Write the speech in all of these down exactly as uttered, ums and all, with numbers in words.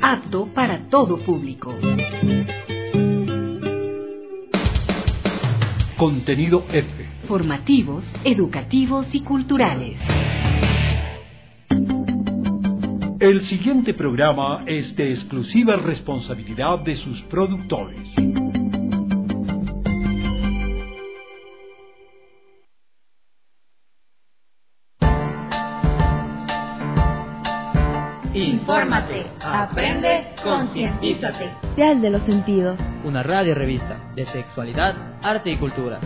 apto para todo público. Contenido F. Formativos, educativos y culturales. El siguiente programa es de exclusiva responsabilidad de sus productores. Infórmate, aprende, concientízate. Dial de los Sentidos. Una radio revista de sexualidad, arte y cultura.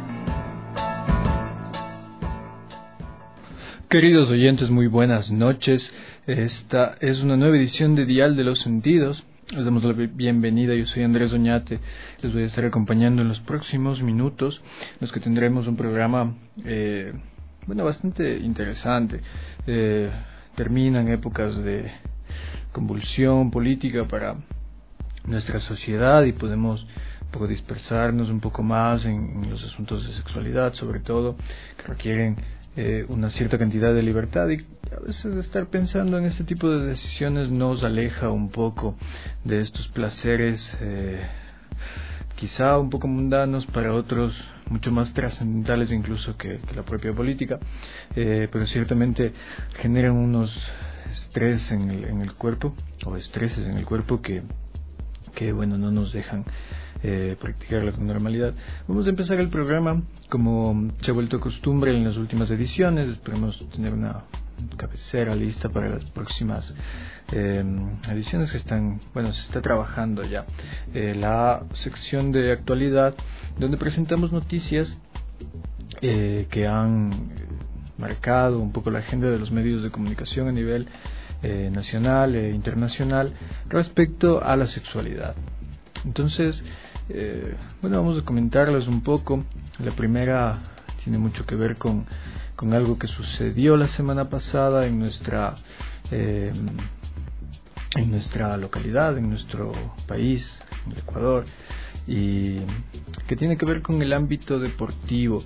Queridos oyentes, muy buenas noches. Esta es una nueva edición de Dial de los Sentidos. Les damos la bienvenida. Yo soy Andrés Oñate. Les voy a estar acompañando en los próximos minutos, en los que tendremos un programa, eh, bueno, bastante interesante. Eh, terminan épocas de convulsión política para nuestra sociedad y podemos un poco dispersarnos un poco más en, en los asuntos de sexualidad, sobre todo, que requieren eh, una cierta cantidad de libertad, y a veces estar pensando en este tipo de decisiones nos aleja un poco de estos placeres eh, quizá un poco mundanos, para otros mucho más trascendentales incluso que, que la propia política, eh, pero ciertamente generan unos estrés en el, en el cuerpo, o estreses en el cuerpo que, que bueno, no nos dejan eh, practicarla con normalidad. Vamos a empezar el programa como se ha vuelto costumbre en las últimas ediciones. Esperemos tener una cabecera lista para las próximas eh, ediciones que están, bueno, se está trabajando ya. Eh, la sección de actualidad, donde presentamos noticias eh, que han marcado un poco la agenda de los medios de comunicación a nivel eh, nacional e internacional respecto a la sexualidad. Entonces, eh, bueno, vamos a comentarles un poco. La primera tiene mucho que ver con con algo que sucedió la semana pasada en nuestra eh, en nuestra localidad, en nuestro país, en el Ecuador, y que tiene que ver con el ámbito deportivo.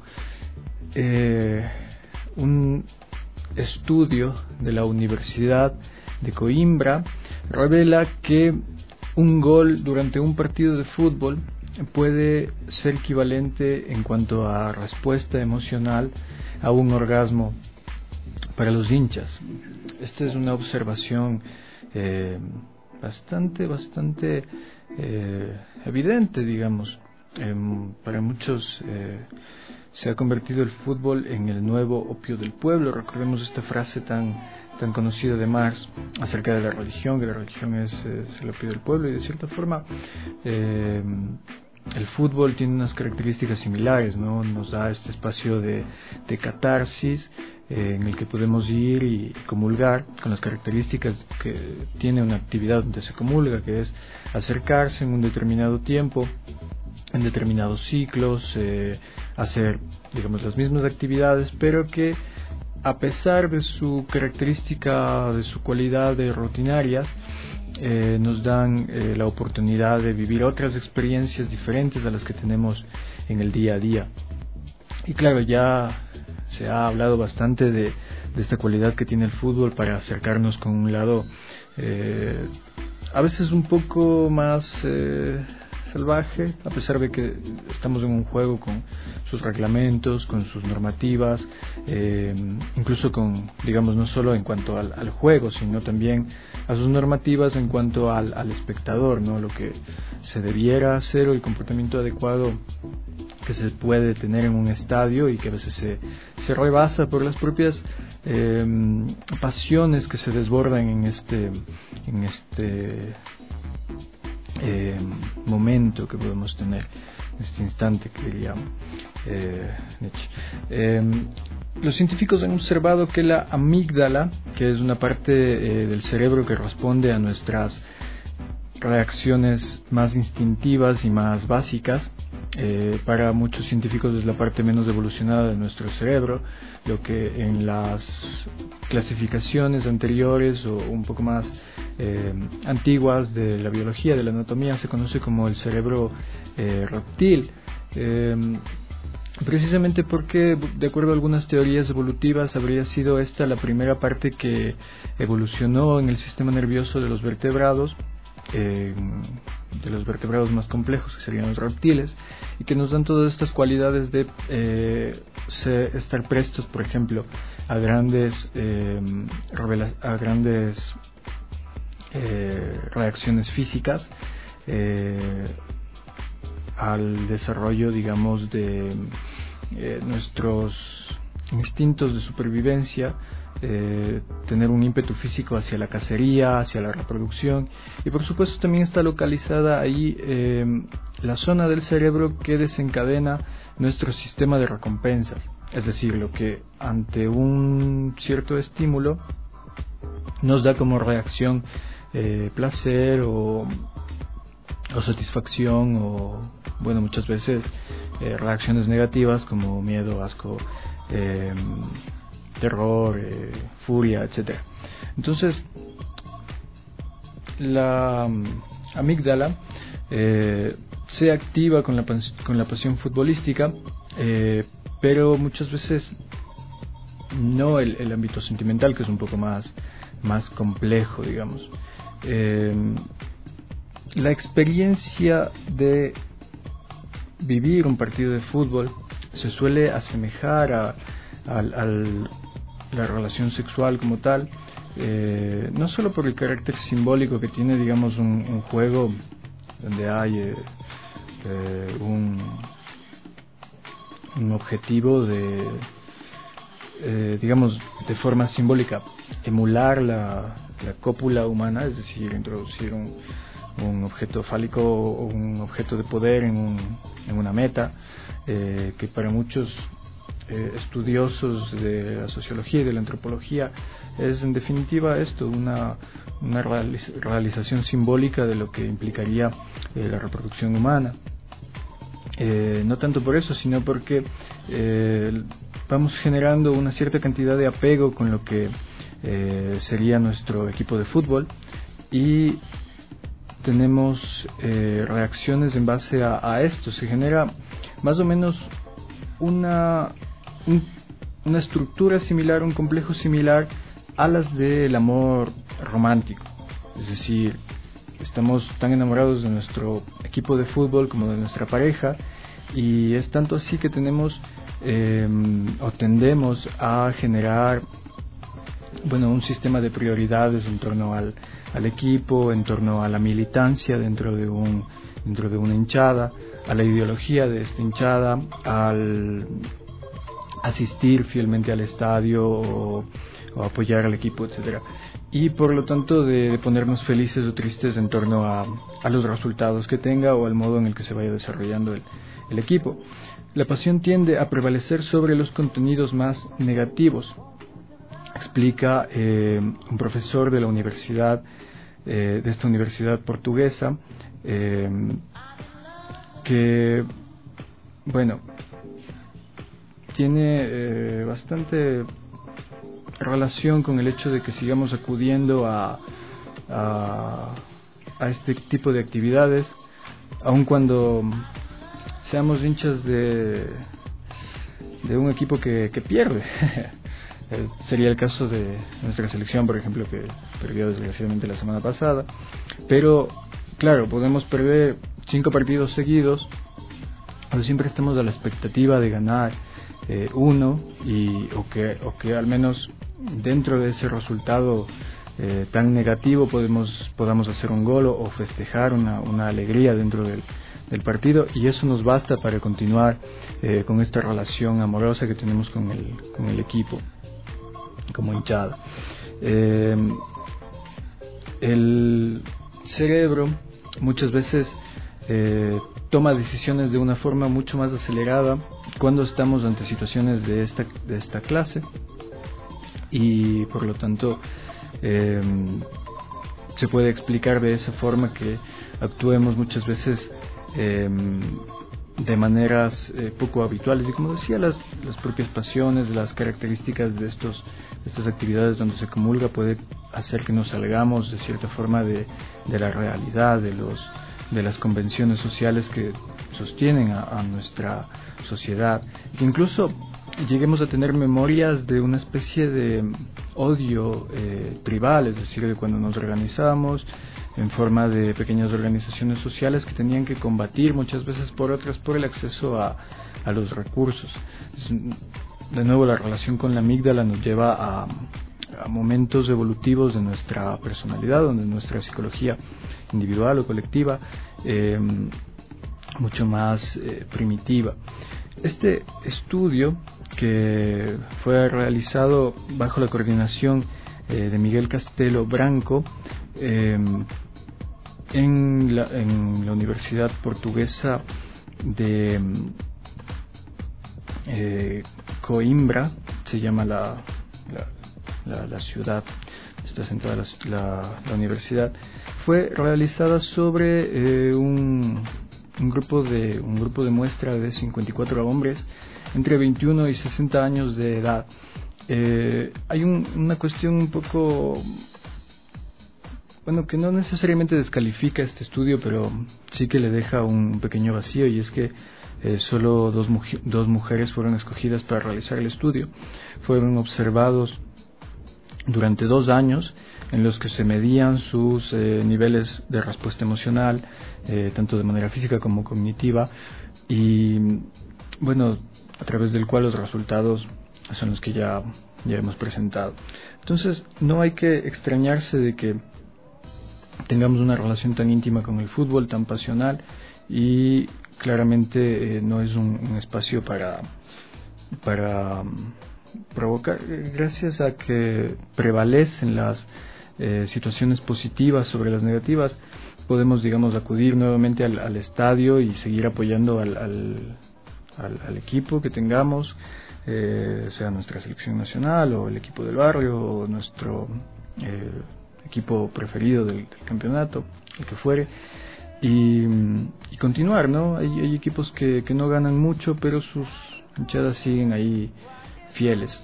Eh, un estudio de la Universidad de Coimbra revela que un gol durante un partido de fútbol puede ser equivalente en cuanto a respuesta emocional a un orgasmo para los hinchas. Esta es una observación eh, bastante, bastante eh, evidente, digamos. Eh, para muchos eh, se ha convertido el fútbol en el nuevo opio del pueblo. Recordemos esta frase tan, tan conocida de Marx acerca de la religión, que la religión es, es el opio del pueblo, y de cierta forma eh, el fútbol tiene unas características similares, ¿no? Nos da este espacio de, de catarsis eh, en el que podemos ir y comulgar con las características que tiene una actividad donde se comulga, que es acercarse en un determinado tiempo, en determinados ciclos, eh, hacer, digamos, las mismas actividades, pero que a pesar de su característica, de su cualidad de rutinarias, Eh, nos dan eh, la oportunidad de vivir otras experiencias diferentes a las que tenemos en el día a día. Y claro, ya se ha hablado bastante de, de esta cualidad que tiene el fútbol para acercarnos con un lado eh, a veces un poco más eh, salvaje, a pesar de que estamos en un juego con sus reglamentos, con sus normativas, eh, incluso con, digamos, no solo en cuanto al, al juego, sino también a sus normativas en cuanto al, al espectador, ¿no? Lo que se debiera hacer, o el comportamiento adecuado que se puede tener en un estadio, y que a veces se, se rebasa por las propias eh, pasiones que se desbordan en este en este eh, momento que podemos tener, en este instante que diría eh, Nietzsche. Eh, los científicos han observado que la amígdala, que es una parte eh, del cerebro que responde a nuestras reacciones más instintivas y más básicas, eh, para muchos científicos es la parte menos evolucionada de nuestro cerebro, lo que en las clasificaciones anteriores o un poco más eh, antiguas de la biología, de la anatomía, se conoce como el cerebro eh, reptil. Eh, precisamente porque, de acuerdo a algunas teorías evolutivas, habría sido esta la primera parte que evolucionó en el sistema nervioso de los vertebrados, eh, de los vertebrados más complejos, que serían los reptiles, y que nos dan todas estas cualidades de eh, se, estar prestos, por ejemplo, a grandes eh, revela- a grandes eh, reacciones físicas, eh, al desarrollo, digamos, de eh, nuestros instintos de supervivencia, eh, tener un ímpetu físico hacia la cacería, hacia la reproducción, y por supuesto también está localizada ahí eh, la zona del cerebro que desencadena nuestro sistema de recompensas, es decir, lo que ante un cierto estímulo nos da como reacción eh, placer o, o satisfacción, o bueno, muchas veces eh, reacciones negativas como miedo, asco, eh, terror, eh, furia, etcétera. Entonces, la um, amígdala eh, se activa con la, con la pasión futbolística, eh, pero muchas veces no el, el ámbito sentimental, que es un poco más, más complejo, digamos. Eh, la experiencia de vivir un partido de fútbol se suele asemejar a, a, a la relación sexual como tal, eh, no solo por el carácter simbólico que tiene, digamos, un, un juego donde hay eh, eh, un, un objetivo de, eh, digamos, de forma simbólica, emular la, la cópula humana, es decir, introducir un, un objeto fálico o un objeto de poder en, un, en una meta, eh, que para muchos eh, estudiosos de la sociología y de la antropología es en definitiva esto, una, una realiz- realización simbólica de lo que implicaría eh, la reproducción humana. Eh, no tanto por eso, sino porque eh, vamos generando una cierta cantidad de apego con lo que eh, sería nuestro equipo de fútbol, y tenemos eh, reacciones en base a, a esto. Se genera más o menos una, un, una estructura similar, un complejo similar a las del amor romántico. Es decir, estamos tan enamorados de nuestro equipo de fútbol como de nuestra pareja, y es tanto así que tenemos eh, o tendemos a generar, bueno, un sistema de prioridades en torno al, al equipo, en torno a la militancia dentro de un dentro de una hinchada, a la ideología de esta hinchada, al asistir fielmente al estadio o, o apoyar al equipo, etcétera. Y por lo tanto de, de ponernos felices o tristes en torno a, a los resultados que tenga o al modo en el que se vaya desarrollando el, el equipo. La pasión tiende a prevalecer sobre los contenidos más negativos, explica eh, un profesor de la universidad, eh, de esta universidad portuguesa, eh, que, bueno, tiene eh, bastante relación con el hecho de que sigamos acudiendo a, a, a este tipo de actividades, aun cuando seamos hinchas de, de un equipo que, que pierde. Sería el caso de nuestra selección, por ejemplo, que perdió desgraciadamente la semana pasada. Pero, claro, podemos perder cinco partidos seguidos, pero siempre estamos a la expectativa de ganar eh, uno, y, o, que, o que al menos dentro de ese resultado eh, tan negativo podemos, podamos hacer un gol o festejar una, una alegría dentro del, del partido, y eso nos basta para continuar eh, con esta relación amorosa que tenemos con el, con el equipo como hinchada. Eh, el cerebro muchas veces eh, toma decisiones de una forma mucho más acelerada cuando estamos ante situaciones de esta, de esta clase, y por lo tanto eh, se puede explicar de esa forma que actuemos muchas veces eh, de maneras eh, poco habituales, y como decía, las, las propias pasiones, las características de estos de estas actividades donde se comulga puede hacer que nos salgamos de cierta forma de, de la realidad, de los de las convenciones sociales que sostienen a, a nuestra sociedad, que incluso lleguemos a tener memorias de una especie de odio eh, tribal, es decir, de cuando nos organizamos en forma de pequeñas organizaciones sociales que tenían que combatir muchas veces por otras por el acceso a, a los recursos. De nuevo, la relación con la amígdala nos lleva a, a momentos evolutivos de nuestra personalidad, donde nuestra psicología individual o colectiva eh, mucho más eh, primitiva. Este estudio, que fue realizado bajo la coordinación eh, de Miguel Castelo Branco eh, en, la, en la Universidad Portuguesa de eh, Coimbra, se llama la, la, la, la ciudad, está sentada la, la, la universidad, fue realizada sobre eh, un, un grupo de un grupo de muestra de cincuenta y cuatro hombres entre veintiuno y sesenta años de edad. Eh, hay un, una cuestión un poco, bueno, que no necesariamente descalifica este estudio, pero sí que le deja un pequeño vacío, y es que eh, solo dos, muj- dos mujeres fueron escogidas para realizar el estudio. Fueron observados durante dos años en los que se medían sus eh, niveles de respuesta emocional, eh, tanto de manera física como cognitiva, y bueno, a través del cual los resultados son los que ya, ya hemos presentado. Entonces, no hay que extrañarse de que tengamos una relación tan íntima con el fútbol, tan pasional, y claramente eh, no es un, un espacio para, para um, provocar, gracias a que prevalecen las eh, situaciones positivas sobre las negativas, podemos, digamos, acudir nuevamente al, al estadio y seguir apoyando al, al Al, al equipo que tengamos, eh, sea nuestra selección nacional o el equipo del barrio o nuestro eh, equipo preferido del, del campeonato, el que fuere, y, y continuar, ¿no? Hay, hay equipos que, que no ganan mucho, pero sus hinchadas siguen ahí fieles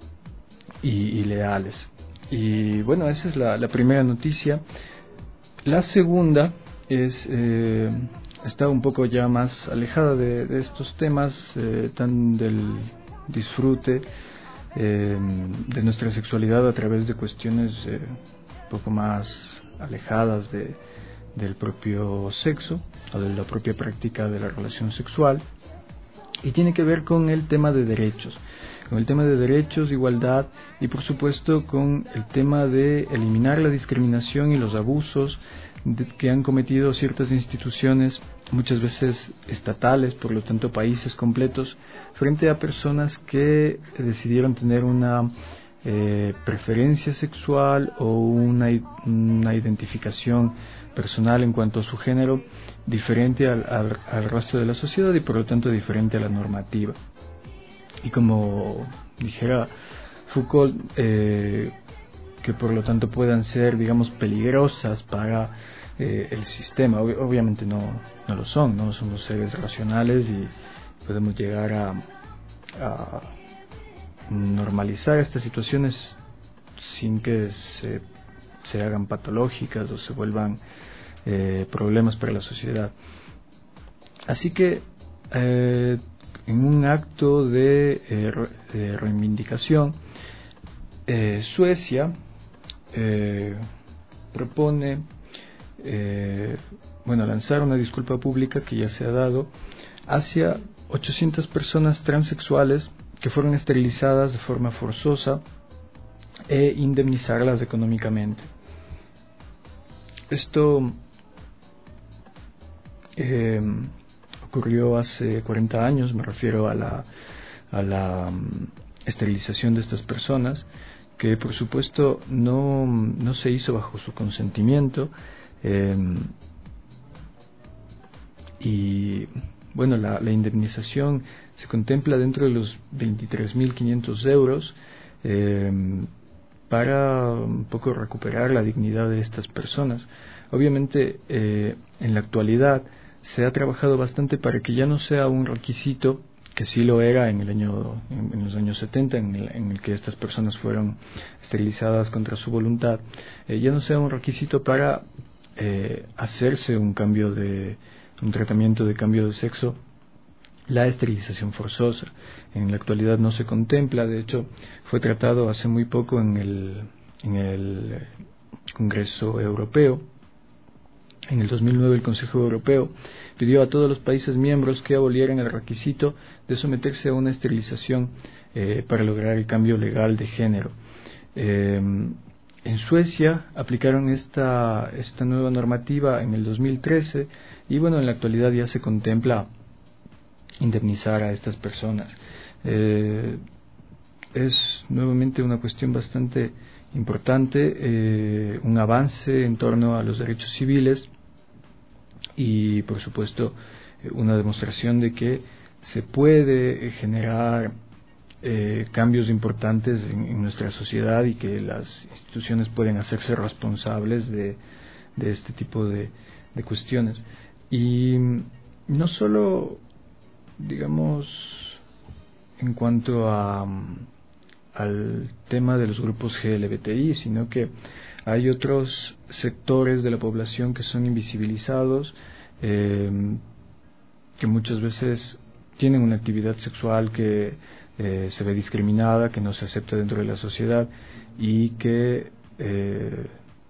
y, y leales. Y bueno, esa es la, la primera noticia. La segunda es... Eh, está un poco ya más alejada de, de estos temas eh, tan del disfrute eh, de nuestra sexualidad a través de cuestiones eh, un poco más alejadas de, del propio sexo o de la propia práctica de la relación sexual, y tiene que ver con el tema de derechos, con el tema de derechos, igualdad, y por supuesto con el tema de eliminar la discriminación y los abusos de, que han cometido ciertas instituciones, muchas veces estatales, por lo tanto países completos, frente a personas que decidieron tener una eh, preferencia sexual o una, una identificación personal en cuanto a su género diferente al, al, al resto de la sociedad, y por lo tanto diferente a la normativa. Y como dijera Foucault, eh, que por lo tanto puedan ser, digamos, peligrosas para eh, el sistema. Ob- obviamente no, no lo son, no somos seres racionales y podemos llegar a, a normalizar estas situaciones sin que se, se hagan patológicas o se vuelvan eh, problemas para la sociedad. Así que eh, en un acto de, eh, re, de reivindicación, eh, Suecia eh, propone eh, bueno, lanzar una disculpa pública que ya se ha dado hacia ochocientas personas transexuales que fueron esterilizadas de forma forzosa e indemnizarlas económicamente. Esto eh, ocurrió hace cuarenta años, me refiero a la, a la um, esterilización de estas personas, que por supuesto no, no se hizo bajo su consentimiento, eh, y bueno, la, la indemnización se contempla dentro de los veintitrés mil quinientos euros eh, para un poco recuperar la dignidad de estas personas. Obviamente eh, en la actualidad se ha trabajado bastante para que ya no sea un requisito, que sí lo era en el año en, en los años setenta, en el, en el que estas personas fueron esterilizadas contra su voluntad, eh, ya no sea un requisito para eh, hacerse un cambio de un tratamiento de cambio de sexo, la esterilización forzosa. En la actualidad no se contempla, de hecho fue tratado hace muy poco en el en el Congreso Europeo, En el dos mil nueve el Consejo Europeo pidió a todos los países miembros que abolieran el requisito de someterse a una esterilización eh, para lograr el cambio legal de género. Eh, en Suecia aplicaron esta, esta nueva normativa en el dos mil trece y bueno, en la actualidad ya se contempla indemnizar a estas personas. Eh, es nuevamente una cuestión bastante importante, eh, un avance en torno a los derechos civiles y por supuesto una demostración de que se puede generar eh, cambios importantes en, en nuestra sociedad y que las instituciones pueden hacerse responsables de, de este tipo de, de cuestiones. Y no solo, digamos, en cuanto a al tema de los grupos G L B T I, sino que hay otros sectores de la población que son invisibilizados, eh, que muchas veces tienen una actividad sexual que eh, se ve discriminada, que no se acepta dentro de la sociedad y que eh,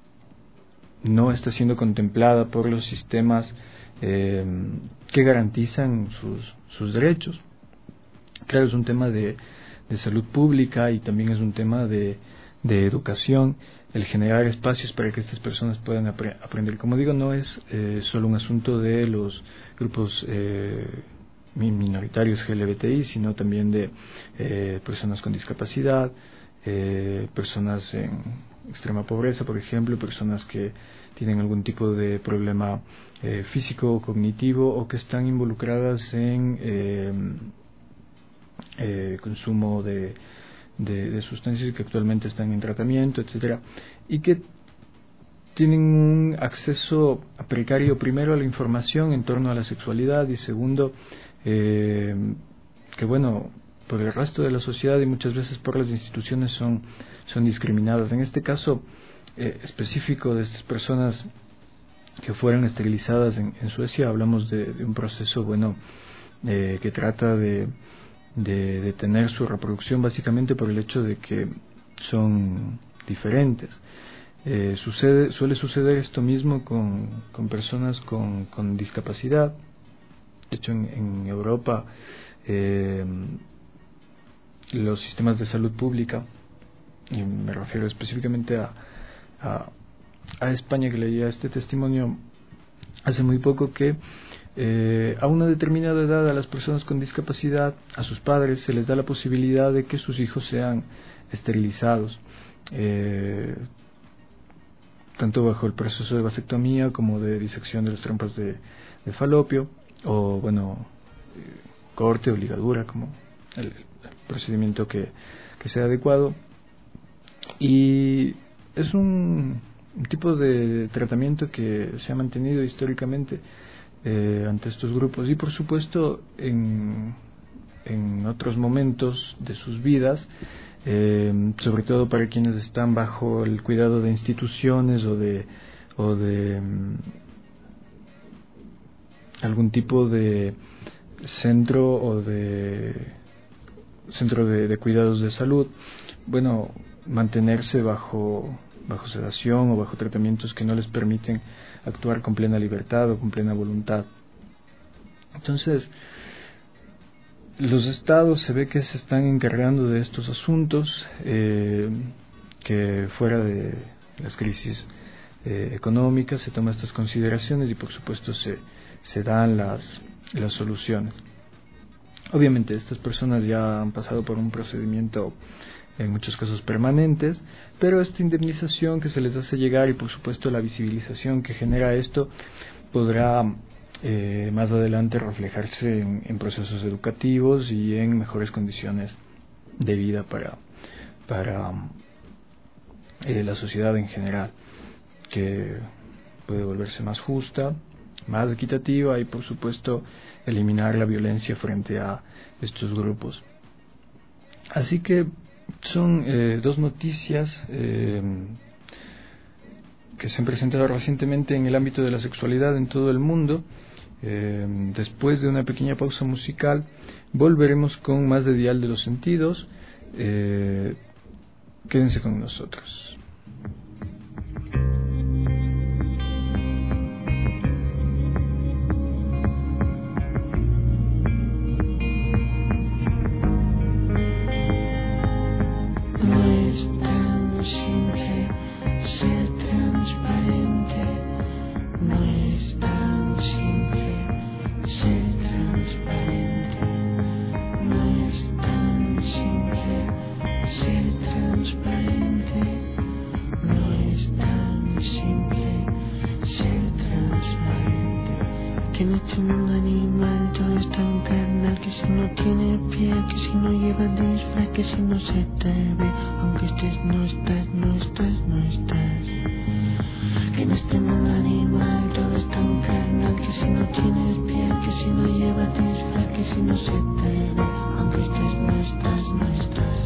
no está siendo contemplada por los sistemas eh, que garantizan sus, sus derechos. Claro, es un tema de de salud pública y también es un tema de, de educación, el generar espacios para que estas personas puedan apre- aprender. Como digo, no es eh, solo un asunto de los grupos eh, minoritarios G L B T I, sino también de eh, personas con discapacidad, eh, personas en extrema pobreza, por ejemplo, personas que tienen algún tipo de problema eh, físico o cognitivo o que están involucradas en Eh, Eh, consumo de, de, de sustancias que actualmente están en tratamiento, etcétera, y que tienen un acceso precario primero a la información en torno a la sexualidad y segundo eh, que bueno, por el resto de la sociedad y muchas veces por las instituciones son, son discriminadas. En este caso eh, específico de estas personas que fueron esterilizadas en, en Suecia, hablamos de, de un proceso bueno eh, que trata de De, de tener su reproducción básicamente por el hecho de que son diferentes. Eh, sucede, suele suceder esto mismo con, con personas con, con discapacidad. De hecho, en, en Europa eh, los sistemas de salud pública, y me refiero específicamente a, a, a España, que leía este testimonio hace muy poco, que Eh, a una determinada edad a las personas con discapacidad, a sus padres, se les da la posibilidad de que sus hijos sean esterilizados, eh, tanto bajo el proceso de vasectomía como de disección de las trompas de, de falopio, o bueno, eh, corte o ligadura, como el, el procedimiento que, que sea adecuado. Y es un, un tipo de tratamiento que se ha mantenido históricamente Eh, ante estos grupos y por supuesto en, en otros momentos de sus vidas, eh, sobre todo para quienes están bajo el cuidado de instituciones o de, o de um, algún tipo de centro o de centro de, de cuidados de salud, bueno, mantenerse bajo bajo sedación o bajo tratamientos que no les permiten actuar con plena libertad o con plena voluntad. Entonces, los estados se ve que se están encargando de estos asuntos, eh, que fuera de las crisis eh, económicas se toman estas consideraciones y por supuesto se, se dan las, las soluciones. Obviamente estas personas ya han pasado por un procedimiento en muchos casos permanentes, pero esta indemnización que se les hace llegar y por supuesto la visibilización que genera esto podrá eh, más adelante reflejarse en, en procesos educativos y en mejores condiciones de vida para, para eh, la sociedad en general, que puede volverse más justa, más equitativa y por supuesto eliminar la violencia frente a estos grupos. Así que son eh, dos noticias eh, que se han presentado recientemente en el ámbito de la sexualidad en todo el mundo. Eh, después de una pequeña pausa musical volveremos con más de Dial de los Sentidos. Eh, quédense con nosotros. Que en este mundo animal todo es tan carnal, que si no tiene piel, que si no lleva disfraz, que si no se te ve, aunque estés, no estás, no estás, no estás. Que en este mundo animal todo es tan carnal, que si no tienes piel, que si no lleva disfraz, que si no se te ve, aunque estés, no estás, no estás.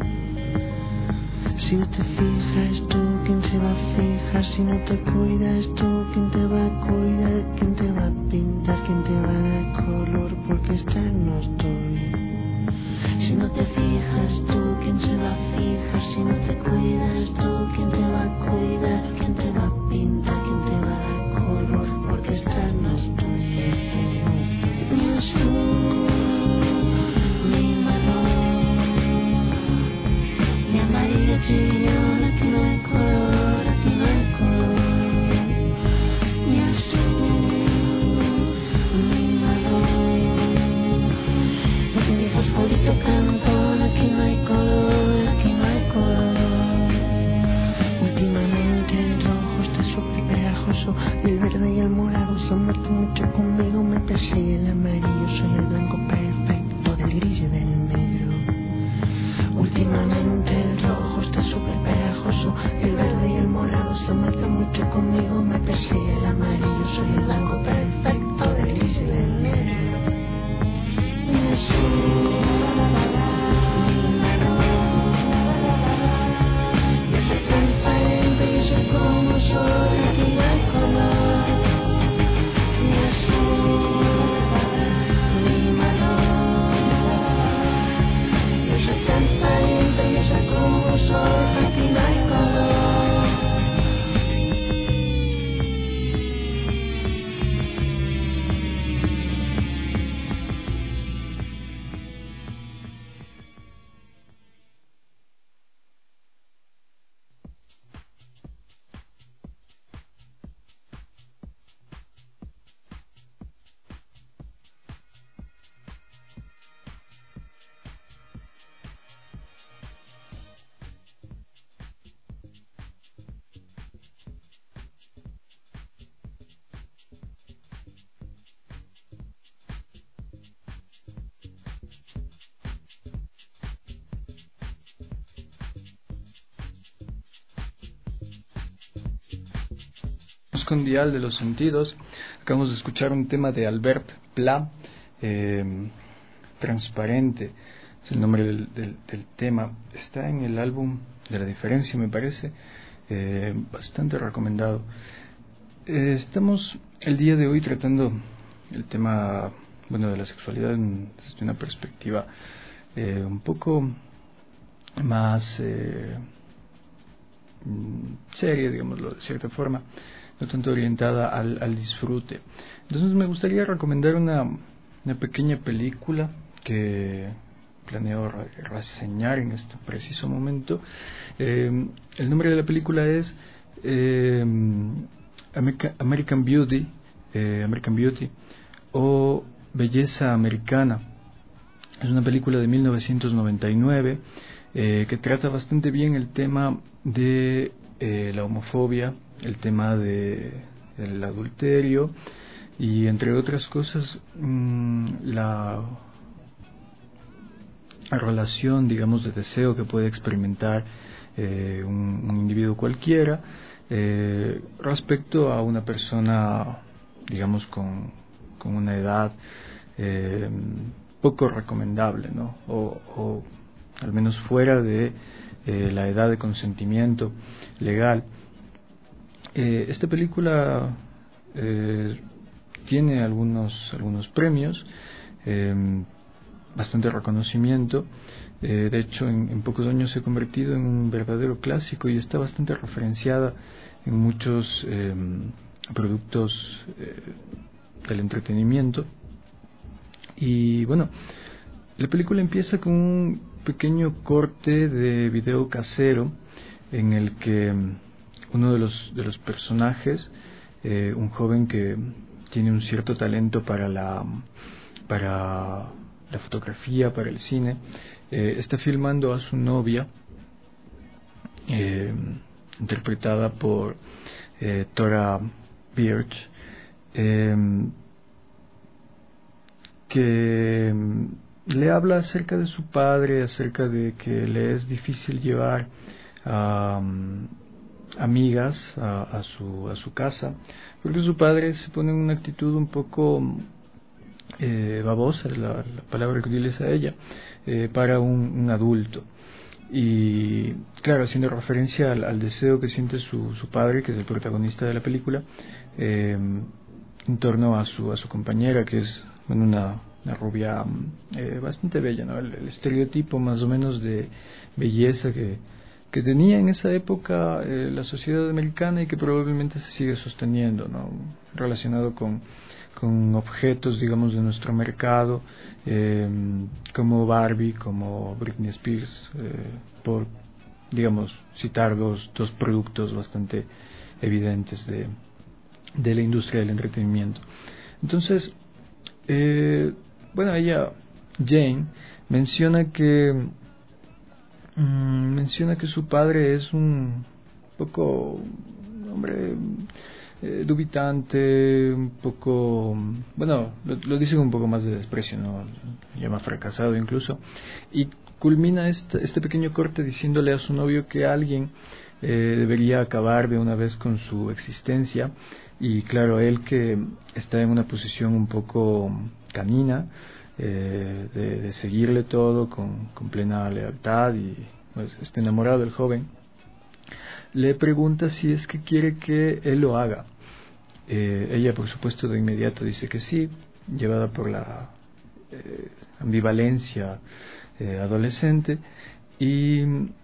Si no te fijas tú, ¿quién se va a fijar? Si no te cuidas tú, ¿quién te va a cuidar? ¿Quién te va a pintar? ¿Quién te va a dar color? Porque estar no estoy. Si no te fijas tú, ¿quién se va a fijar? Si no te cuidas tú, ¿quién te va a cuidar? ¿Quién te va a pintar? ¿Quién te va a dar color? Porque estar no estoy. Ni azul, ni marrón, ni amarillo chillón. Aquí no hay color, aquí no hay color. Ni azul, ni marrón, ni fosforito cantón. Aquí no hay color, aquí no hay color. Últimamente el rojo está súper pegajoso, el verde y el morado se han muerto mucho conmigo. Me persigue el amarillo, soy el blanco perfecto del gris y del negro. Últimamente el rojo está súper pegajoso, el verde y el morado se han muerto mucho conmigo. Me persigue el amarillo, soy el blanco perfecto del gris y del negro. Ni azul, ni marrón, yo soy transparente, yo soy como soy, aquí no hay color. Ni azul, ni marrón, yo soy transparente, yo soy como soy, aquí no hay color. Con Dial de los Sentidos. Acabamos de escuchar un tema de Albert Pla, eh, Transparente es el nombre del, del, del tema. Está en el álbum de La Diferencia, me parece, eh, bastante recomendado. Eh, estamos el día de hoy tratando el tema, bueno, de la sexualidad desde una perspectiva eh, un poco más eh, seria, digámoslo de cierta forma, no tanto orientada al, al disfrute. Entonces me gustaría recomendar una, una pequeña película que planeo re- reseñar en este preciso momento. Eh, el nombre de la película es eh, America, American Beauty, eh, American Beauty o Belleza Americana. Es una película de mil novecientos noventa y nueve eh, que trata bastante bien el tema de eh, la homofobia, el tema de el adulterio y entre otras cosas mmm, la, la relación, digamos, de deseo que puede experimentar eh, un, un individuo cualquiera eh, respecto a una persona, digamos, con, con una edad eh, poco recomendable, ¿no? O, o al menos fuera de eh, la edad de consentimiento legal. Eh, esta película eh, tiene algunos algunos premios, eh, bastante reconocimiento. Eh, de hecho, en, en pocos años se ha convertido en un verdadero clásico y está bastante referenciada en muchos eh, productos eh, del entretenimiento. Y bueno, la película empieza con un pequeño corte de video casero en el que uno de los de los personajes, eh, un joven que tiene un cierto talento para la para la fotografía, para el cine, eh, está filmando a su novia, eh, interpretada por eh, Thora Birch, eh, que le habla acerca de su padre, acerca de que le es difícil llevar a um, amigas a, a, su, a su casa, porque su padre se pone en una actitud un poco eh, babosa, la, la palabra que utiliza ella, eh, para un, un adulto. Y claro, haciendo referencia al, al deseo que siente su, su padre, que es el protagonista de la película, eh, en torno a su, a su compañera, que es bueno, una, una rubia eh, bastante bella, ¿no? El, el estereotipo más o menos de belleza que, que tenía en esa época eh, la sociedad americana y que probablemente se sigue sosteniendo, ¿no? Relacionado con, con objetos, digamos, de nuestro mercado, eh, como Barbie, como Britney Spears, eh, por, digamos, citar dos, dos productos bastante evidentes de, de la industria del entretenimiento. Entonces, eh, bueno, ella, Jane, menciona que mmm, menciona que su padre es un poco un hombre eh, dubitante, un poco, bueno, lo, lo dice con un poco más de desprecio, ¿no? Lo llama fracasado incluso, y culmina este, este pequeño corte diciéndole a su novio que alguien eh, debería acabar de una vez con su existencia. Y claro, él que está en una posición un poco canina, eh, de, de seguirle todo con, con plena lealtad y pues, está enamorado del joven, le pregunta si es que quiere que él lo haga. Eh, ella, por supuesto, de inmediato dice que sí, llevada por la eh, ambivalencia eh, adolescente, y,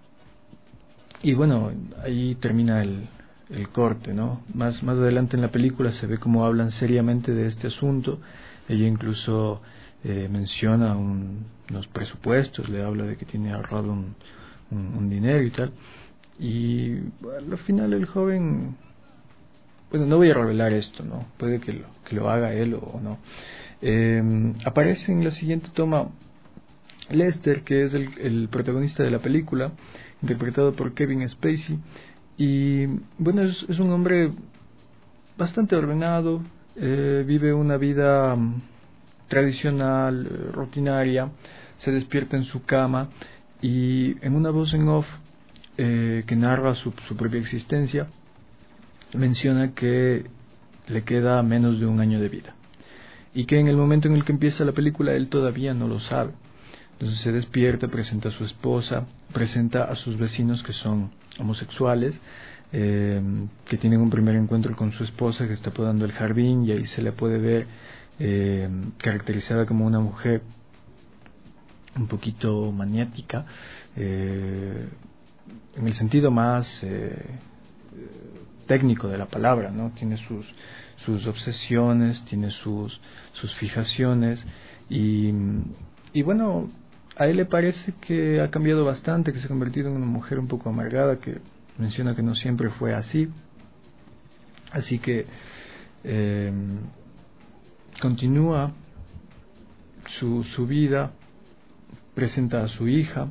y bueno, ahí termina el el corte, ¿no? Más, más adelante en la película se ve cómo hablan seriamente de este asunto. Ella incluso eh, menciona un, unos presupuestos, le habla de que tiene ahorrado un, un, un dinero y tal. Y bueno, al final el joven, bueno, no voy a revelar esto, ¿no? Puede que lo, que lo haga él o no. Eh, aparece en la siguiente toma Lester, que es el, el protagonista de la película, interpretado por Kevin Spacey. Y bueno, es, es un hombre bastante ordenado, eh, vive una vida um, tradicional, eh, rutinaria, se despierta en su cama y en una voz en off eh, que narra su, su propia existencia, menciona que le queda menos de un año de vida y que en el momento en el que empieza la película él todavía no lo sabe. Entonces se despierta, presenta a su esposa, presenta a sus vecinos que son homosexuales, eh, que tienen un primer encuentro con su esposa que está podando el jardín y ahí se la puede ver eh, caracterizada como una mujer un poquito maniática, eh, en el sentido más eh, técnico de la palabra, ¿no? Tiene sus, sus obsesiones, tiene sus, sus fijaciones y, y bueno, a él le parece que ha cambiado bastante, que se ha convertido en una mujer un poco amargada, que menciona que no siempre fue así. Así que eh, continúa su, su vida, presenta a su hija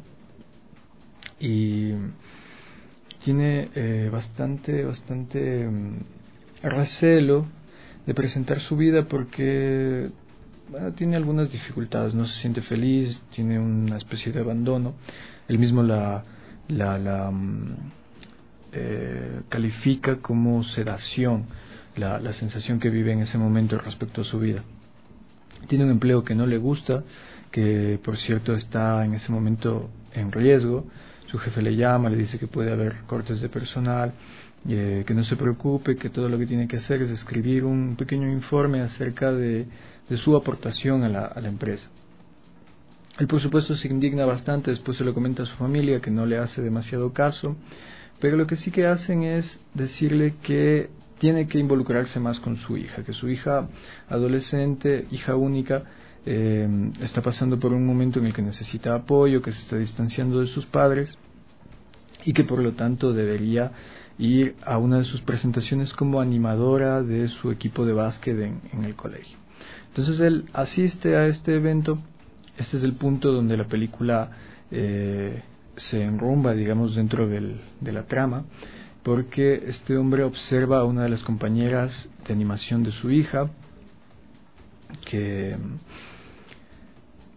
y tiene eh, bastante, bastante um, recelo de presentar su vida porque bueno, tiene algunas dificultades, no se siente feliz, tiene una especie de abandono. Él mismo la, la, la um, eh, califica como sedación, la, la sensación que vive en ese momento respecto a su vida. Tiene un empleo que no le gusta, que por cierto está en ese momento en riesgo. Su jefe le llama, le dice que puede haber cortes de personal, eh, que no se preocupe, que todo lo que tiene que hacer es escribir un pequeño informe acerca de de su aportación a la, a la empresa. Él por supuesto se indigna bastante, después se lo comenta a su familia que no le hace demasiado caso, pero lo que sí que hacen es decirle que tiene que involucrarse más con su hija, que su hija adolescente, hija única, eh, está pasando por un momento en el que necesita apoyo, que se está distanciando de sus padres y que por lo tanto debería ir a una de sus presentaciones como animadora de su equipo de básquet en, en el colegio. Entonces él asiste a este evento. Este es el punto donde la película eh, se enrumba, digamos, dentro del, de la trama, porque este hombre observa a una de las compañeras de animación de su hija, que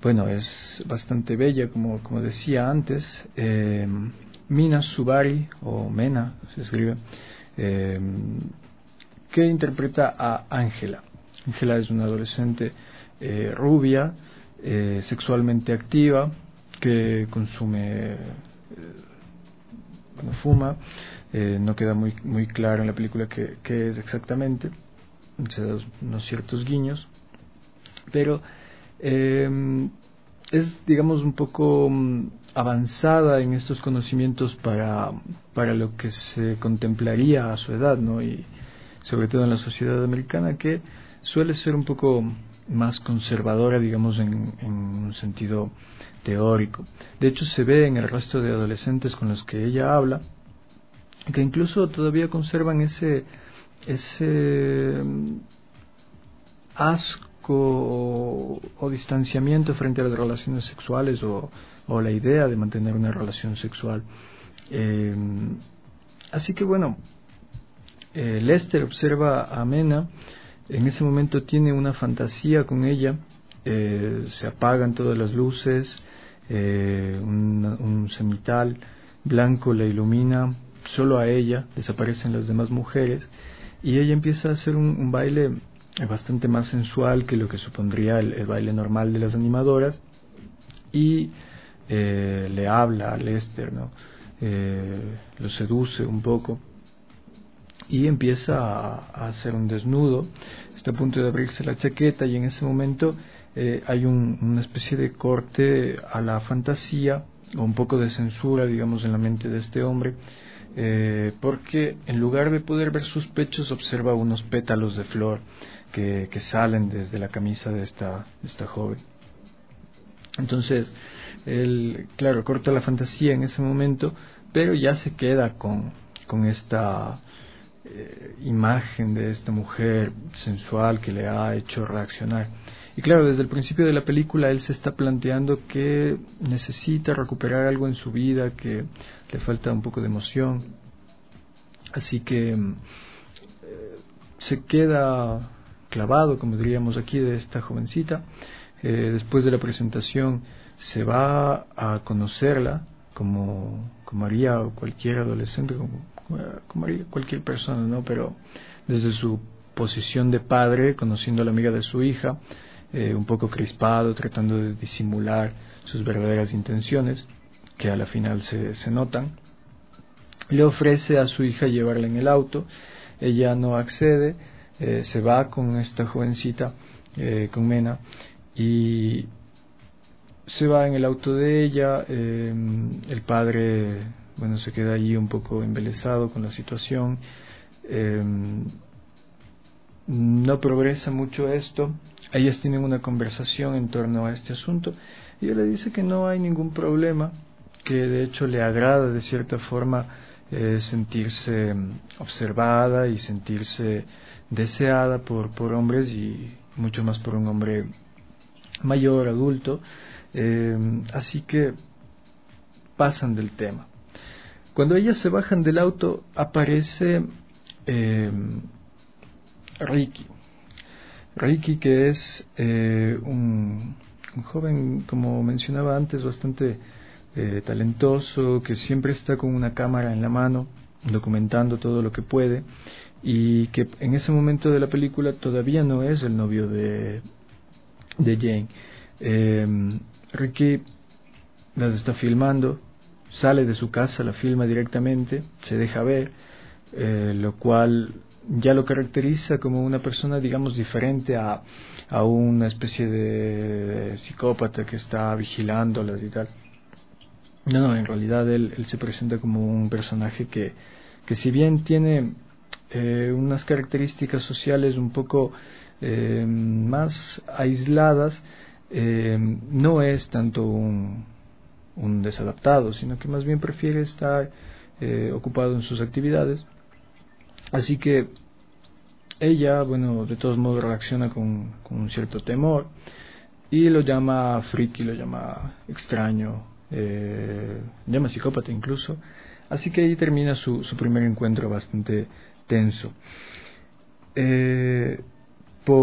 bueno, es bastante bella, como, como decía antes. Eh, Mina Subari, o Mena, se escribe, eh, que interpreta a Ángela. Ángela es una adolescente eh, rubia, eh, sexualmente activa, que consume, eh, bueno, fuma. Eh, no queda muy, muy claro en la película qué, qué es exactamente, se dan unos ciertos guiños, pero eh, es, digamos, un poco um, avanzada en estos conocimientos para, para lo que se contemplaría a su edad, ¿no? Y sobre todo en la sociedad americana, que suele ser un poco más conservadora, digamos, en, en un sentido teórico. De hecho, se ve en el resto de adolescentes con los que ella habla, que incluso todavía conservan ese ese asco o, o distanciamiento frente a las relaciones sexuales o, o la idea de mantener una relación sexual. Eh, así que bueno, eh, Lester observa a Mena, en ese momento tiene una fantasía con ella, eh, se apagan todas las luces, eh, un, un cenital blanco la ilumina solo a ella, desaparecen las demás mujeres y ella empieza a hacer un, un baile bastante más sensual que lo que supondría el, el baile normal de las animadoras, y eh, le habla a Lester, ¿no? Eh, lo seduce un poco y empieza a, a hacer un desnudo, está a punto de abrirse la chaqueta y en ese momento eh, hay un, una especie de corte a la fantasía o un poco de censura, digamos, en la mente de este hombre. Eh, porque en lugar de poder ver sus pechos observa unos pétalos de flor que, que salen desde la camisa de esta, de esta joven. Entonces él, claro, corta la fantasía en ese momento, pero ya se queda con, con esta eh, imagen de esta mujer sensual que le ha hecho reaccionar. Y claro, desde el principio de la película él se está planteando que necesita recuperar algo en su vida, que le falta un poco de emoción. Así que eh, se queda clavado, como diríamos aquí, de esta jovencita. Eh, después de la presentación se va a conocerla, como, como haría cualquier adolescente, como, como haría cualquier persona, ¿no? Pero desde su posición de padre, conociendo a la amiga de su hija, Eh, un poco crispado, tratando de disimular sus verdaderas intenciones, que a la final se, se notan. Le ofrece a su hija llevarla en el auto, ella no accede, eh, se va con esta jovencita, eh, con Mena, y se va en el auto de ella. Eh, el padre, bueno, se queda allí un poco embelesado con la situación. Eh, no progresa mucho esto. Ellas tienen una conversación en torno a este asunto y ella le dice que no hay ningún problema, que de hecho le agrada de cierta forma eh, sentirse observada y sentirse deseada por, por hombres, y mucho más por un hombre mayor, adulto. Eh, así que pasan del tema. Cuando ellas se bajan del auto aparece eh, Ricky. Ricky, que es eh, un, un joven, como mencionaba antes, bastante eh, talentoso, que siempre está con una cámara en la mano, documentando todo lo que puede, y que en ese momento de la película todavía no es el novio de, de Jane. Eh, Ricky las está filmando, sale de su casa, la filma directamente, se deja ver, eh, lo cual ya lo caracteriza como una persona, digamos, diferente a, a una especie de psicópata que está vigilándolas y tal. No, no, en realidad él, él se presenta como un personaje que, que si bien tiene eh, unas características sociales un poco eh, más aisladas, eh, no es tanto un, un desadaptado, sino que más bien prefiere estar eh, ocupado en sus actividades. Así que ella, bueno, de todos modos reacciona con, con un cierto temor y lo llama friki, lo llama extraño, eh, llama psicópata incluso. Así que ahí termina su, su primer encuentro bastante tenso. Eh, por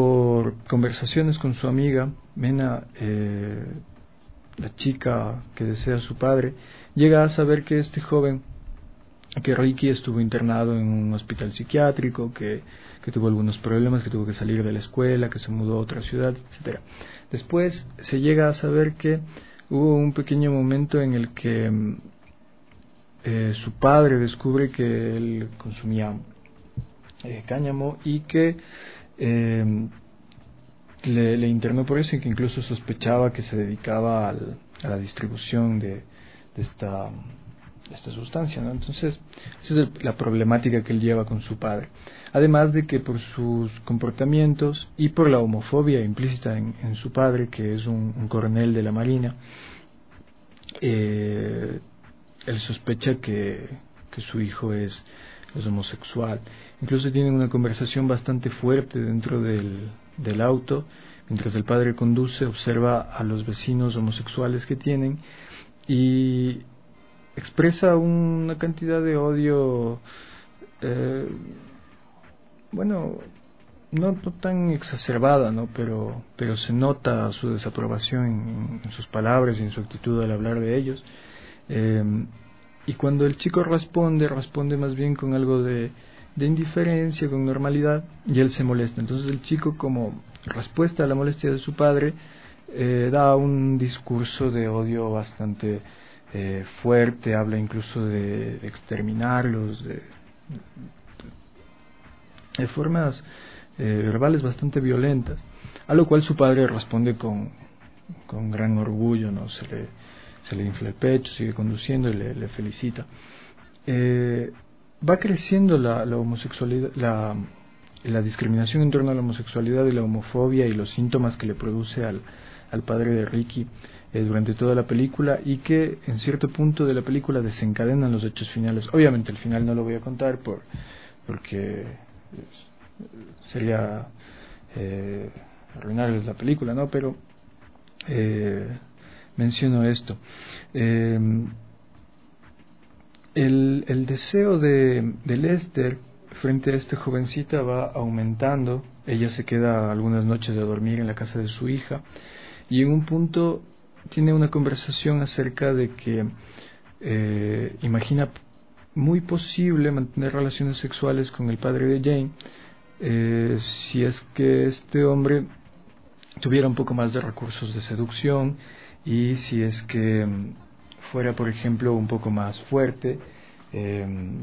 por conversaciones con su amiga, Mena, eh, la chica que desea a su padre, llega a saber que este joven, que Ricky estuvo internado en un hospital psiquiátrico, que, que tuvo algunos problemas, que tuvo que salir de la escuela, que se mudó a otra ciudad, etcétera. Después se llega a saber que hubo un pequeño momento en el que eh, su padre descubre que él consumía eh, cáñamo y que eh, le, le internó por eso, y que incluso sospechaba que se dedicaba al, a la distribución de, de esta... esta sustancia, ¿no? Entonces, esa es el, la problemática que él lleva con su padre. Además de que por sus comportamientos y por la homofobia implícita en, en su padre, que es un, un coronel de la Marina, eh, él sospecha que, que su hijo es, es homosexual. Incluso tienen una conversación bastante fuerte dentro del, del auto. Mientras el padre conduce, observa a los vecinos homosexuales que tienen y expresa una cantidad de odio, eh, bueno, no, no tan exacerbada, ¿no? Pero, pero se nota su desaprobación en, en sus palabras y en su actitud al hablar de ellos. Eh, y cuando el chico responde, responde más bien con algo de, de indiferencia, con normalidad, y él se molesta. Entonces el chico, como respuesta a la molestia de su padre, eh, da un discurso de odio bastante Eh, fuerte, habla incluso de exterminarlos, de, de formas eh, verbales bastante violentas, a lo cual su padre responde con, con gran orgullo, ¿no? Se le, se le infla el pecho, sigue conduciendo y le, le felicita. Eh, va creciendo la, la homosexualidad, la, la discriminación en torno a la homosexualidad y la homofobia y los síntomas que le produce al, al padre de Ricky Eh, durante toda la película, y que en cierto punto de la película desencadenan los hechos finales. Obviamente el final no lo voy a contar por porque sería eh, arruinarles la película, ¿no? Pero eh, menciono esto. Eh, el, el deseo de, de Lester frente a esta jovencita va aumentando. Ella se queda algunas noches a dormir en la casa de su hija, y en un punto tiene una conversación acerca de que eh, imagina muy posible mantener relaciones sexuales con el padre de Jane eh, si es que este hombre tuviera un poco más de recursos de seducción, y si es que fuera, por ejemplo, un poco más fuerte, eh,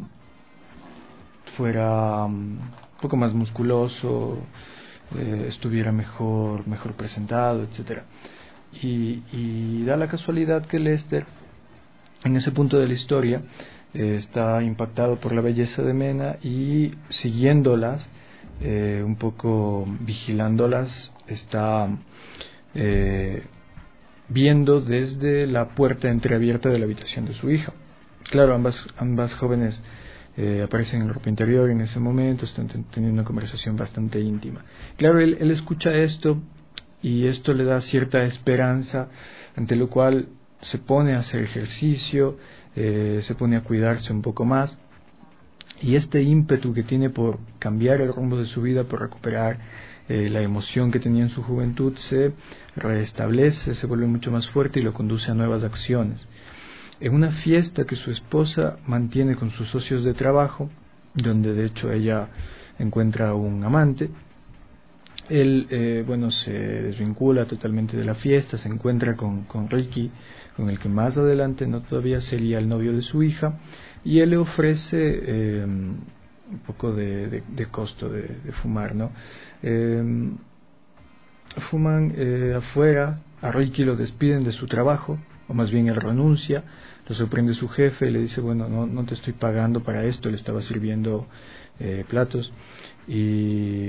fuera un poco más musculoso, eh, estuviera mejor, mejor presentado, etcétera. Y, y da la casualidad que Lester, en ese punto de la historia, eh, está impactado por la belleza de Mena, y siguiéndolas, eh, un poco vigilándolas, está eh, viendo desde la puerta entreabierta de la habitación de su hija. Claro, ambas, ambas jóvenes eh, aparecen en ropa interior en ese momento, están teniendo una conversación bastante íntima. Claro, él, él escucha esto, y esto le da cierta esperanza, ante lo cual se pone a hacer ejercicio, eh, se pone a cuidarse un poco más, y este ímpetu que tiene por cambiar el rumbo de su vida, por recuperar eh, la emoción que tenía en su juventud, se restablece, se vuelve mucho más fuerte y lo conduce a nuevas acciones. En una fiesta que su esposa mantiene con sus socios de trabajo, donde de hecho ella encuentra un amante, él, eh, bueno, se desvincula totalmente de la fiesta, se encuentra con, con Ricky, con el que más adelante no todavía sería el novio de su hija, y él le ofrece eh, un poco de, de, de costo de, de fumar, ¿no? Eh, fuman eh, afuera, a Ricky lo despiden de su trabajo, o más bien él renuncia, lo sorprende su jefe y le dice, bueno, no, no te estoy pagando para esto, le estaba sirviendo eh, platos, y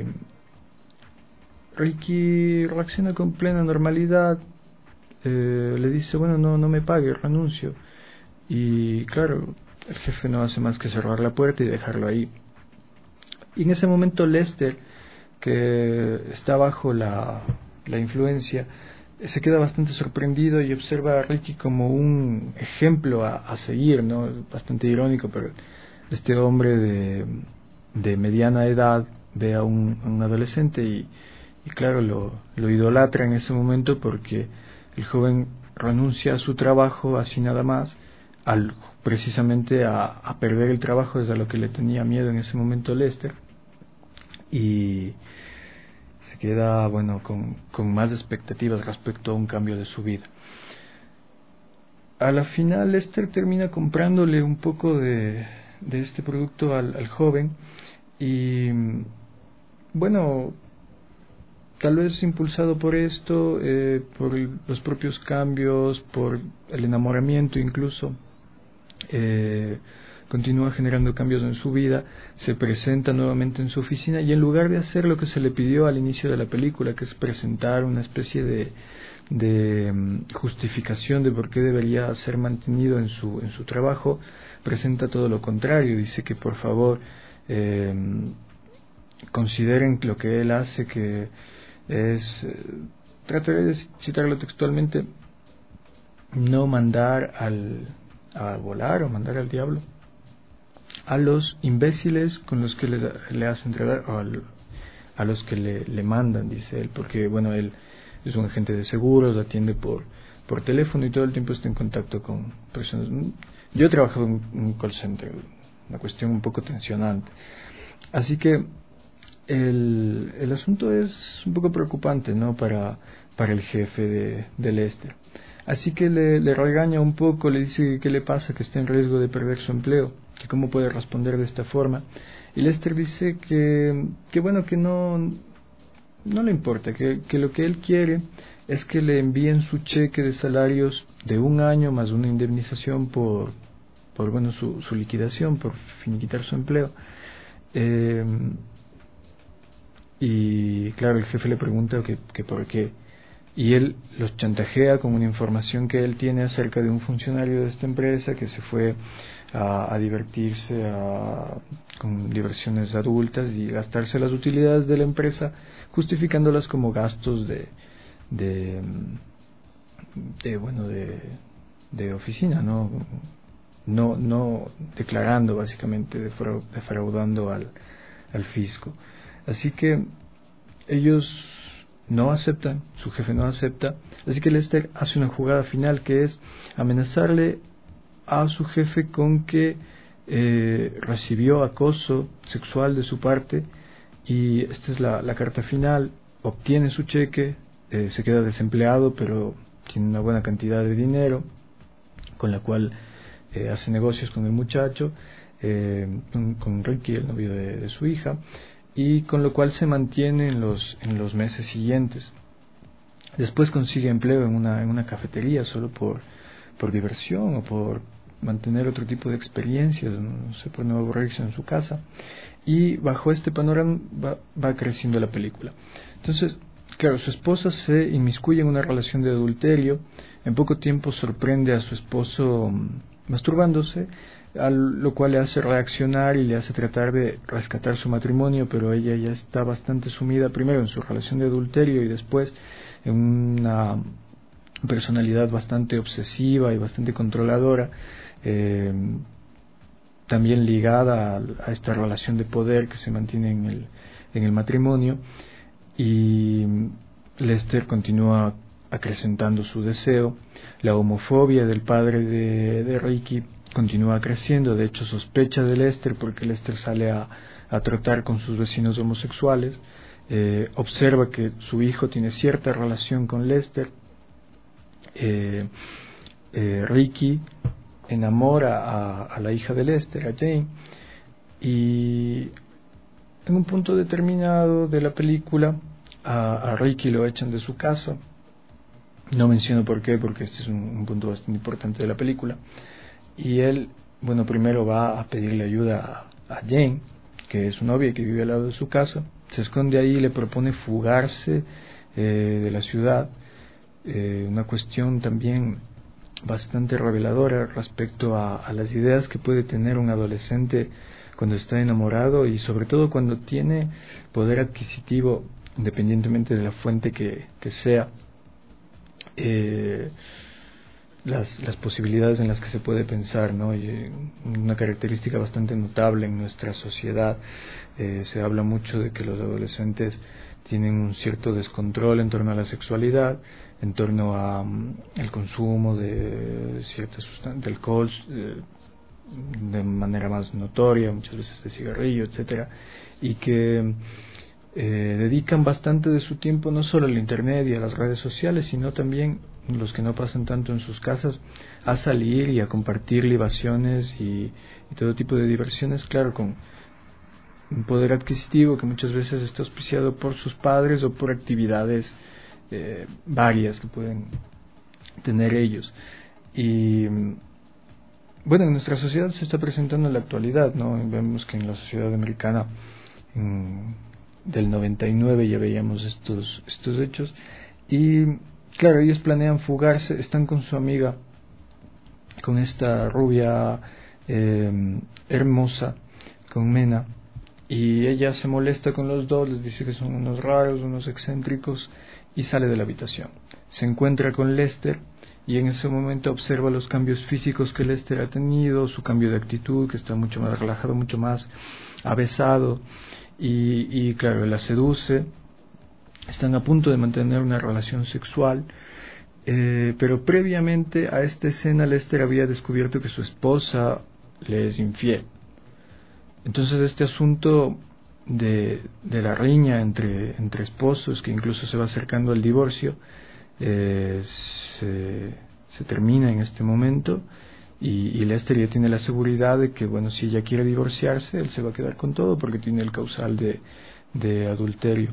Ricky reacciona con plena normalidad, eh, le dice, bueno, no, no me pague, renuncio. Y claro, el jefe no hace más que cerrar la puerta y dejarlo ahí. Y en ese momento Lester, que está bajo la, la influencia, se queda bastante sorprendido y observa a Ricky como un ejemplo a, a seguir, ¿no? Es bastante irónico, pero este hombre de, de mediana edad ve a un, a un adolescente y y claro, lo, lo idolatra en ese momento porque el joven renuncia a su trabajo así nada más, al, precisamente a, a perder el trabajo, es a lo que le tenía miedo en ese momento Lester, y se queda, bueno, con, con más expectativas respecto a un cambio de su vida. A la final Lester termina comprándole un poco de, de este producto al, al joven, y bueno, tal vez impulsado por esto, eh, por el, los propios cambios, por el enamoramiento incluso, eh, continúa generando cambios en su vida, se presenta nuevamente en su oficina y en lugar de hacer lo que se le pidió al inicio de la película, que es presentar una especie de, de um, justificación de por qué debería ser mantenido en su, en su trabajo, presenta todo lo contrario, dice que por favor eh, consideren lo que él hace, que es, eh, trataré de citarlo textualmente, no mandar al, a volar o mandar al diablo a los imbéciles con los que le, le hacen tratar, o al, a los que le, le mandan, dice él, porque bueno, él es un agente de seguros, atiende por, por teléfono y todo el tiempo está en contacto con personas. Yo he trabajado en un call center, una cuestión un poco tensionante, así que el, el asunto es un poco preocupante, ¿no?, para, para el jefe de, de Lester. Así que le, le regaña un poco, le dice que qué le pasa, que está en riesgo de perder su empleo, que cómo puede responder de esta forma. Y Lester dice que, que bueno, que no, no le importa, que, que lo que él quiere es que le envíen su cheque de salarios de un año más una indemnización por, por bueno, su, su liquidación, por finiquitar su empleo. Eh, y claro, el jefe le pregunta que, que por qué. Y él los chantajea con una información que él tiene acerca de un funcionario de esta empresa que se fue a, a divertirse a, con diversiones adultas y gastarse las utilidades de la empresa, justificándolas como gastos de, de, de bueno, de, de oficina, ¿no? No, no declarando básicamente, defraudando al, al fisco. Así que ellos no aceptan, su jefe no acepta, así que Lester hace una jugada final que es amenazarle a su jefe con que eh, recibió acoso sexual de su parte, y esta es la, la carta final. Obtiene su cheque, eh, se queda desempleado, pero tiene una buena cantidad de dinero con la cual eh, hace negocios con el muchacho, eh, con, con Ricky, el novio de, de su hija, y con lo cual se mantiene en los, en los meses siguientes. Después consigue empleo en una, en una cafetería solo por, por diversión o por mantener otro tipo de experiencias, no sé, por no aburrirse en su casa, y bajo este panorama va, va creciendo la película. Entonces, claro, su esposa se inmiscuye en una relación de adulterio, en poco tiempo sorprende a su esposo masturbándose, a lo cual le hace reaccionar y le hace tratar de rescatar su matrimonio, pero ella ya está bastante sumida primero en su relación de adulterio y después en una personalidad bastante obsesiva y bastante controladora, eh, también ligada a, a esta relación de poder que se mantiene en el, en el matrimonio, y Lester continúa acrecentando su deseo. La homofobia del padre de, de Ricky continúa creciendo, de hecho sospecha de Lester porque Lester sale a, a trotar con sus vecinos homosexuales, eh, observa que su hijo tiene cierta relación con Lester, eh, eh, Ricky enamora a, a la hija de Lester, a Jane, y en un punto determinado de la película a, a Ricky lo echan de su casa. No menciono por qué, porque este es un, un punto bastante importante de la película. Y él, bueno, primero va a pedirle ayuda a, a Jane, que es su novia que vive al lado de su casa. Se esconde ahí y le propone fugarse eh, de la ciudad. Eh, una cuestión también bastante reveladora respecto a, a las ideas que puede tener un adolescente cuando está enamorado y sobre todo cuando tiene poder adquisitivo, independientemente de la fuente que, que sea. Eh, Las, las posibilidades en las que se puede pensar, ¿no? Y una característica bastante notable en nuestra sociedad, eh, se habla mucho de que los adolescentes tienen un cierto descontrol en torno a la sexualidad, en torno a um, el consumo de ciertas sustancias, de alcohol, eh, de manera más notoria, muchas veces de cigarrillo, etcétera, y que eh, dedican bastante de su tiempo no solo al internet y a las redes sociales, sino también los que no pasan tanto en sus casas, a salir y a compartir libaciones y, y todo tipo de diversiones, claro, con un poder adquisitivo que muchas veces está auspiciado por sus padres o por actividades eh, varias que pueden tener ellos. Y bueno, en nuestra sociedad se está presentando en la actualidad, ¿no? Vemos que en la sociedad americana en, del noventa y nueve ya veíamos estos, estos hechos, y claro, ellos planean fugarse, están con su amiga, con esta rubia eh, hermosa, con Mena, y ella se molesta con los dos, les dice que son unos raros, unos excéntricos, y sale de la habitación. Se encuentra con Lester, y en ese momento observa los cambios físicos que Lester ha tenido, su cambio de actitud, que está mucho más relajado, mucho más avesado, y, y claro, la seduce. Están a punto de mantener una relación sexual, eh, pero previamente a esta escena Lester había descubierto que su esposa le es infiel. Entonces este asunto de, de la riña entre, entre esposos, que incluso se va acercando al divorcio, eh, se, se termina en este momento, y, y Lester ya tiene la seguridad de que, bueno, si ella quiere divorciarse, él se va a quedar con todo porque tiene el causal de, de adulterio.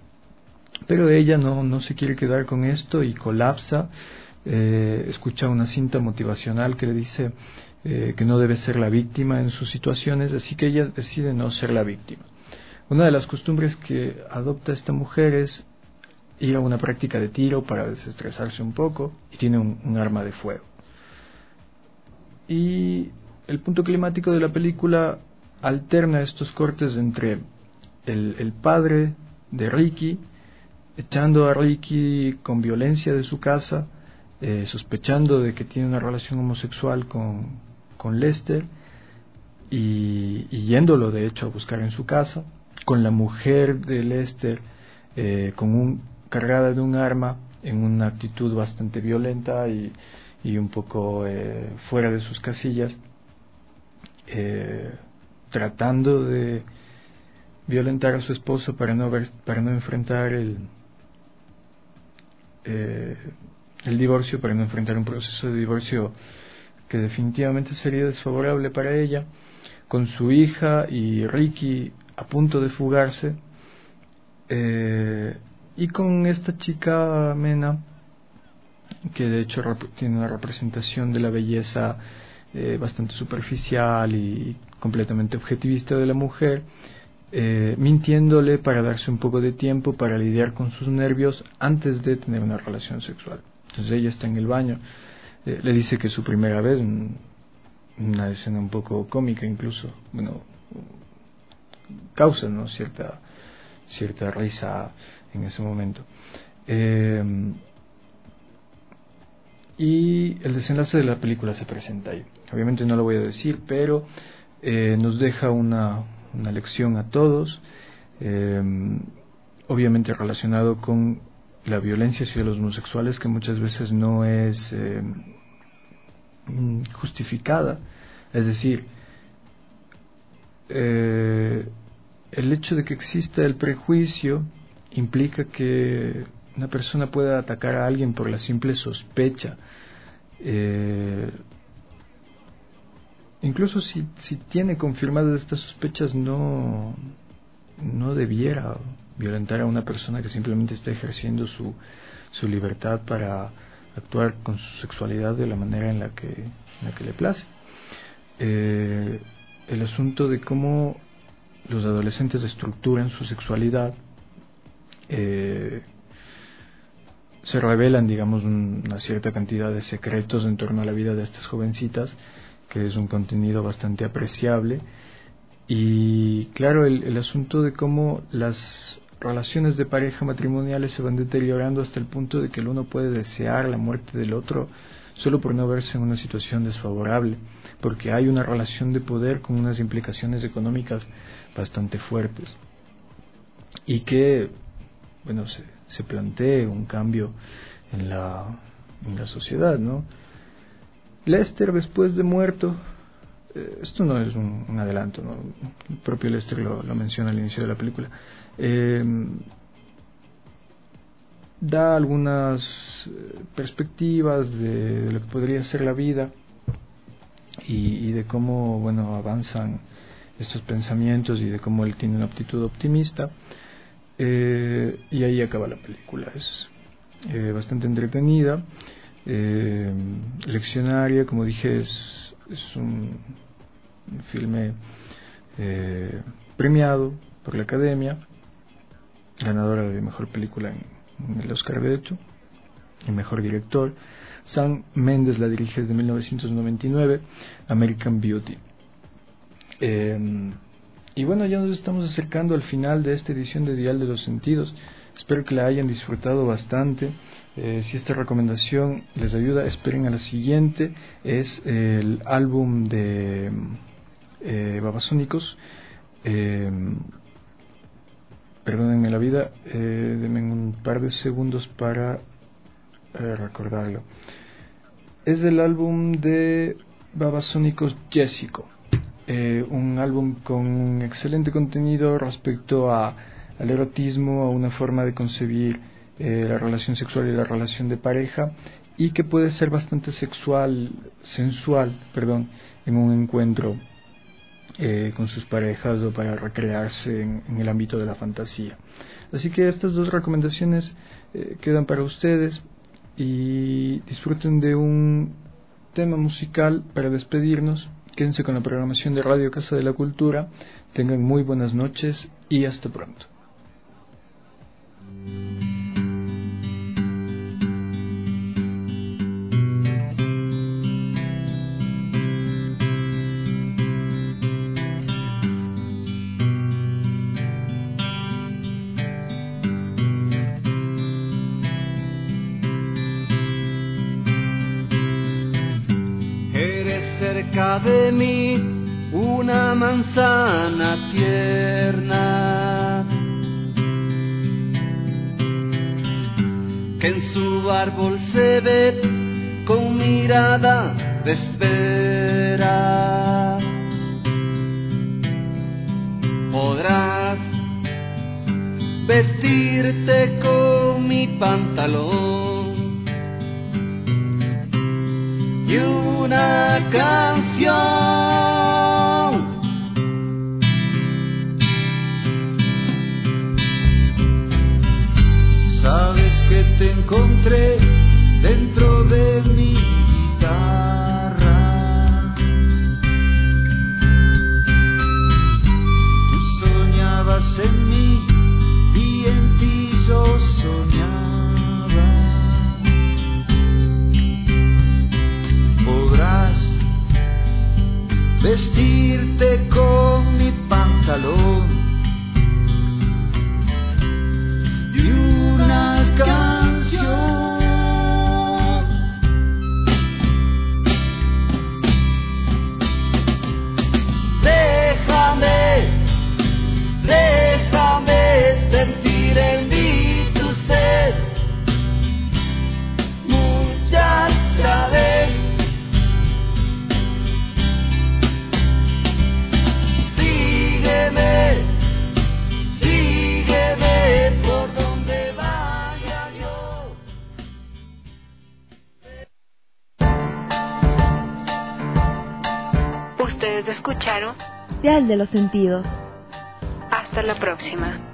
Pero ella no, no se quiere quedar con esto y colapsa, eh, escucha una cinta motivacional que le dice eh, que no debe ser la víctima en sus situaciones, así que ella decide no ser la víctima. Una de las costumbres que adopta esta mujer es ir a una práctica de tiro para desestresarse un poco, y tiene un, un arma de fuego. Y el punto climático de la película alterna estos cortes entre el, el padre de Ricky, echando a Ricky con violencia de su casa, eh, sospechando de que tiene una relación homosexual con, con Lester, y, y yéndolo de hecho a buscar en su casa, con la mujer de Lester eh, con un, cargada de un arma, en una actitud bastante violenta y, y un poco eh, fuera de sus casillas, eh, tratando de violentar a su esposo para no, ver, para no enfrentar el Eh, el divorcio, para no enfrentar un proceso de divorcio que definitivamente sería desfavorable para ella, con su hija y Ricky a punto de fugarse, eh, y con esta chica Mena, que de hecho rep- tiene una representación de la belleza eh, bastante superficial y completamente objetivista de la mujer, Eh, mintiéndole para darse un poco de tiempo para lidiar con sus nervios antes de tener una relación sexual. Entonces ella está en el baño, eh, le dice que es su primera vez, un, una escena un poco cómica incluso, bueno, causa, ¿no?, cierta cierta risa en ese momento. Eh, y el desenlace de la película se presenta ahí. Obviamente no lo voy a decir, pero eh, nos deja una una lección a todos, eh, obviamente relacionado con la violencia hacia los homosexuales, que muchas veces no es eh, justificada. Es decir, eh, el hecho de que exista el prejuicio implica que una persona pueda atacar a alguien por la simple sospecha. Eh, Incluso si, si tiene confirmadas estas sospechas, no, no debiera violentar a una persona que simplemente está ejerciendo su, su libertad para actuar con su sexualidad de la manera en la que, en la que le place. Eh, el asunto de cómo los adolescentes estructuran su sexualidad, eh, se revelan, digamos, una cierta cantidad de secretos en torno a la vida de estas jovencitas, que es un contenido bastante apreciable. Y claro, el, el asunto de cómo las relaciones de pareja matrimoniales se van deteriorando hasta el punto de que el uno puede desear la muerte del otro solo por no verse en una situación desfavorable, porque hay una relación de poder con unas implicaciones económicas bastante fuertes, y que bueno, se, se plantee un cambio en la, en la sociedad, ¿no? Lester, después de muerto, eh, esto no es un, un adelanto, ¿no? El propio Lester lo, lo menciona al inicio de la película, eh, da algunas perspectivas de, de lo que podría ser la vida y, y de cómo, bueno, avanzan estos pensamientos y de cómo él tiene una actitud optimista, eh, y ahí acaba la película. Es eh, bastante entretenida, eh, leccionaria, como dije, es, es un, un filme eh, premiado por la Academia, ganadora de mejor película en, en el Oscar, de hecho, y mejor director. Sam Mendes la dirige desde mil novecientos noventa y nueve, American Beauty. Eh, y bueno, ya nos estamos acercando al final de esta edición de Dial de los Sentidos. Espero que la hayan disfrutado bastante. Eh, si esta recomendación les ayuda, esperen a la siguiente. Es el álbum de eh, Babasónicos. Eh, perdónenme la vida, eh, denme un par de segundos para eh, recordarlo. Es el álbum de Babasónicos Jessico. Eh, un álbum con un excelente contenido respecto a, al erotismo, a una forma de concebir eh, la relación sexual y la relación de pareja, y que puede ser bastante sexual, sensual, perdón, en un encuentro eh, con sus parejas o para recrearse en, en el ámbito de la fantasía. Así que estas dos recomendaciones eh, quedan para ustedes, y disfruten de un tema musical para despedirnos. Quédense con la programación de Radio Casa de la Cultura. Tengan muy buenas noches y hasta pronto. Cerca de mí una manzana tierna que en su árbol se ve con mirada de espera. Podrás vestirte con mi pantalón y una canción. Sabes que te encontré dentro de mi guitarra. Tú soñabas en mí y en ti yo soñaba. Podrás vestirte con mi pantalón y una canción. Déjame, déjame sentir en mí tu sed, muchacha, ven. Ustedes escucharon Dial de los Sentidos. Hasta la próxima.